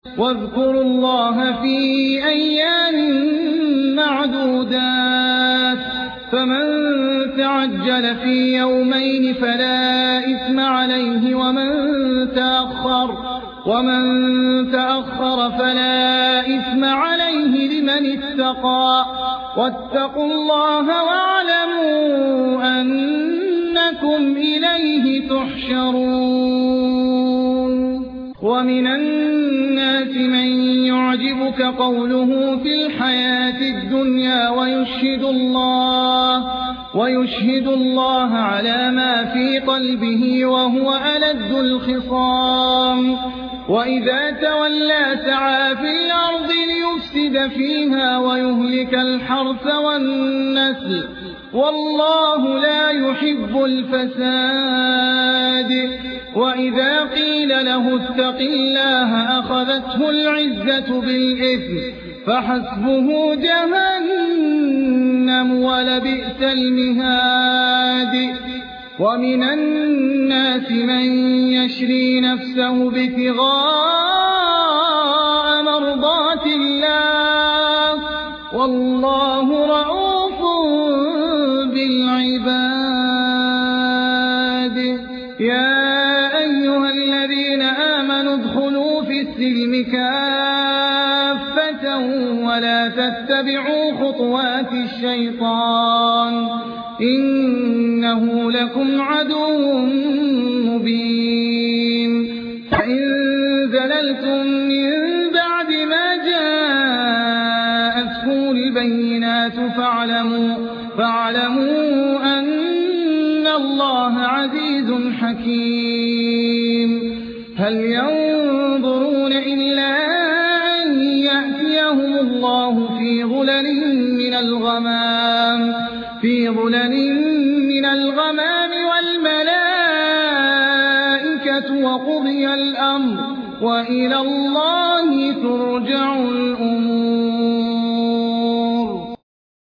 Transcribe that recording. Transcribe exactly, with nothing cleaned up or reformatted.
واذكروا الله في أيام معدودات فمن تعجل في يومين فلا إثم عليه ومن تأخر ومن تأخر فلا إثم عليه لمن اتقى واتقوا الله واعلموا أنكم إليه تحشرون. ومن الناس من يعجبك قوله في الحياة الدنيا ويشهد الله ويشهد الله على ما في قلبه وهو ألد الخصام وإذا تولى سعى في الأرض ليفسد فيها ويهلك الحرث والنسل والله لا يحب الفساد. وإذا قيل له اتق الله أخذته العزة بالإثم فحسبه جهنم ولبئس المهاد. ومن الناس من يشري نفسه ابتغاء مرضات الله والله رءوف بالعباد. يا أيها الذين آمنوا ادخلوا في السلم كافة ولا تتبعوا خطوات الشيطان إنه لكم عدو مبين. فإن زللتم من بعد ما جاءتكم البينات فاعلموا, فاعلموا أن الله عزيز حكيم. هل ينظرون إلا أن يأتيهم الله في ظلل من الغمام في ظلل من الغمام والملائكة وقضي الأمر وإلى الله ترجع الأمور.